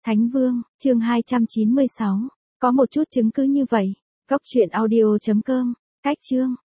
Thánh Vương, chương 296. Có một chút chứng cứ như vậy. Góc truyện audio.com. Cách chương.